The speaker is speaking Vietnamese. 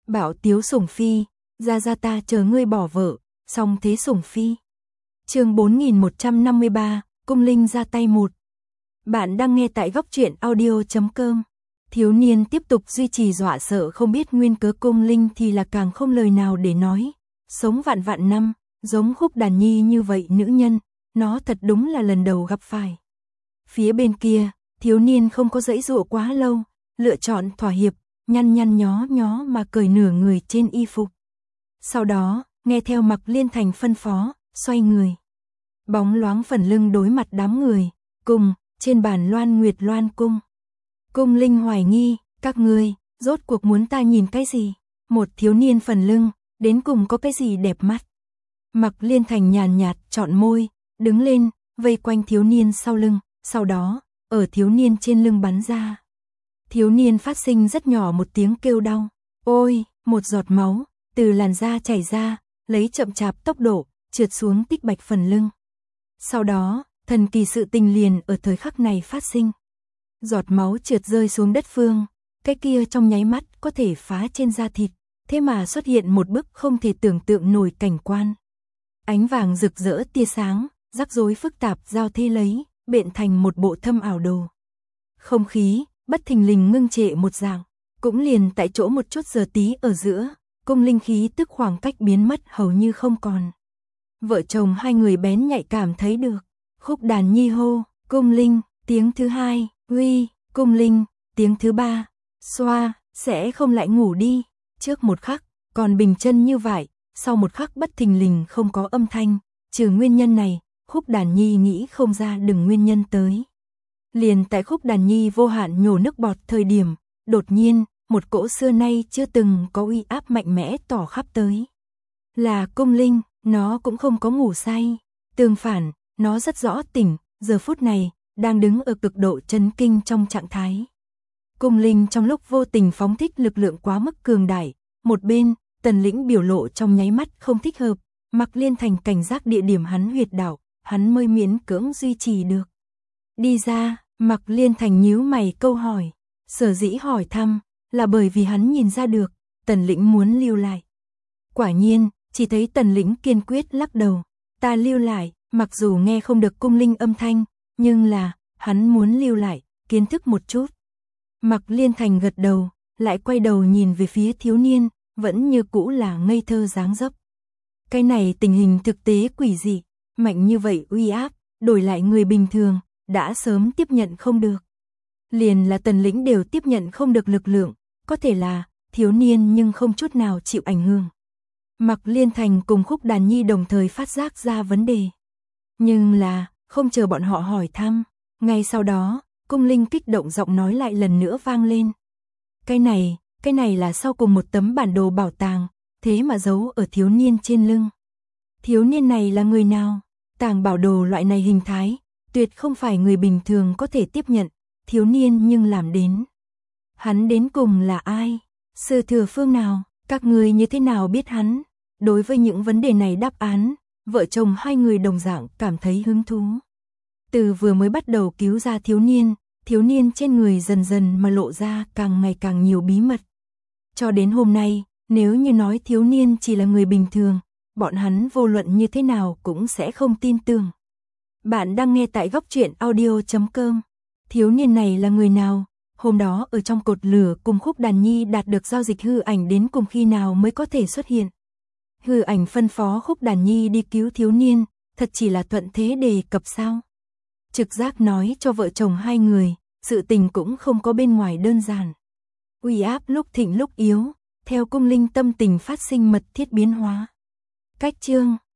Bảo Tiếu sủng phi, ra ta chờ ngươi bỏ vợ, song thế sủng phi. Chương 4153, cung linh ra tay một. Bạn đang nghe tại góc truyện audio.com. Thiếu niên tiếp tục duy trì dọa sợ không biết nguyên cớ, cung linh thì là càng không lời nào để nói. Sống vạn vạn năm, giống Khúc Đàn Nhi như vậy nữ nhân, nó thật đúng là lần đầu gặp phải. Phía bên kia, thiếu niên không có giãy giụa quá lâu, lựa chọn thỏa hiệp, nhăn nhó mà cởi nửa người trên y phục. Sau đó, nghe theo Mạc Liên Thành phân phó, xoay người. Bóng loáng phần lưng đối mặt đám người, cùng, trên bàn Loan Nguyệt Loan cung. Cung linh hoài nghi, các ngươi, rốt cuộc muốn ta nhìn cái gì? Một thiếu niên phần lưng, đến cùng có cái gì đẹp mắt? Mạc Liên Thành nhàn nhạt chọn môi, đứng lên, vây quanh thiếu niên sau lưng, sau đó, ở thiếu niên trên lưng bắn ra. Thiếu niên phát sinh rất nhỏ một tiếng kêu đau. Ôi, một giọt máu, từ làn da chảy ra, lấy chậm chạp tốc độ, trượt xuống tích bạch phần lưng. Sau đó, thần kỳ sự tình liền ở thời khắc này phát sinh. Giọt máu trượt rơi xuống đất phương, cái kia trong nháy mắt có thể phá trên da thịt, thế mà xuất hiện một bức không thể tưởng tượng nổi cảnh quan. Ánh vàng rực rỡ tia sáng, rắc rối phức tạp giao thế lấy, bện thành một bộ thâm ảo đồ. Không khí, bất thình lình ngưng trệ một dạng, cũng liền tại chỗ một chút giờ tí ở giữa, cung linh khí tức khoảng cách biến mất hầu như không còn. Vợ chồng hai người bén nhạy cảm thấy được. Khúc Đàn Nhi hô, cung linh, tiếng thứ hai, uy, cung linh, tiếng thứ ba, xoa, sẽ không lại ngủ đi. Trước một khắc, còn bình chân như vậy, sau một khắc bất thình lình không có âm thanh, trừ nguyên nhân này, Khúc Đàn Nhi nghĩ không ra đừng nguyên nhân tới. Liền tại Khúc Đàn Nhi vô hạn nhổ nước bọt thời điểm, đột nhiên, một cỗ xưa nay chưa từng có uy áp mạnh mẽ tỏ khắp tới. Là cung linh, nó cũng không có ngủ say, tương phản, nó rất rõ tỉnh, giờ phút này, đang đứng ở cực độ chấn kinh trong trạng thái. Cung linh trong lúc vô tình phóng thích lực lượng quá mức cường đại, một bên, Tần Lĩnh biểu lộ trong nháy mắt không thích hợp, Mạc Liên Thành cảnh giác địa điểm hắn huyệt đạo, hắn mới miễn cưỡng duy trì được. Đi ra, Mạc Liên Thành nhíu mày câu hỏi, sở dĩ hỏi thăm, là bởi vì hắn nhìn ra được, Tần Lĩnh muốn lưu lại. Quả nhiên, chỉ thấy Tần Lĩnh kiên quyết lắc đầu, ta lưu lại, mặc dù nghe không được cung linh âm thanh, nhưng là, hắn muốn lưu lại, kiến thức một chút. Mạc Liên Thành gật đầu, lại quay đầu nhìn về phía thiếu niên, vẫn như cũ là ngây thơ dáng dấp. Cái này tình hình thực tế quỷ dị, mạnh như vậy uy áp, đổi lại người bình thường, đã sớm tiếp nhận không được. Liền là Tần Lĩnh đều tiếp nhận không được lực lượng, có thể là thiếu niên nhưng không chút nào chịu ảnh hưởng. Mạc Liên Thành cùng Khúc Đàn Nhi đồng thời phát giác ra vấn đề. Nhưng là, không chờ bọn họ hỏi thăm, ngay sau đó, cung linh kích động giọng nói lại lần nữa vang lên. Cái này là sau cùng một tấm bản đồ bảo tàng, thế mà giấu ở thiếu niên trên lưng. Thiếu niên này là người nào? Tàng bảo đồ loại này hình thái, tuyệt không phải người bình thường có thể tiếp nhận, thiếu niên nhưng làm đến. Hắn đến cùng là ai? Sư thừa phương nào? Các người như thế nào biết hắn? Đối với những vấn đề này đáp án, vợ chồng hai người đồng dạng cảm thấy hứng thú. Từ vừa mới bắt đầu cứu ra thiếu niên trên người dần dần mà lộ ra càng ngày càng nhiều bí mật. Cho đến hôm nay, nếu như nói thiếu niên chỉ là người bình thường, bọn hắn vô luận như thế nào cũng sẽ không tin tưởng. Bạn đang nghe tại góc truyện audio.com. Thiếu niên này là người nào? Hôm đó ở trong cột lửa cùng Khúc Đàn Nhi đạt được giao dịch hư ảnh đến cùng khi nào mới có thể xuất hiện? Hư ảnh phân phó Khúc Đàn Nhi đi cứu thiếu niên, thật chỉ là thuận thế đề cập sao? Trực giác nói cho vợ chồng hai người, sự tình cũng không có bên ngoài đơn giản. Uy áp lúc thịnh lúc yếu, theo cung linh tâm tình phát sinh mật thiết biến hóa. Cách chương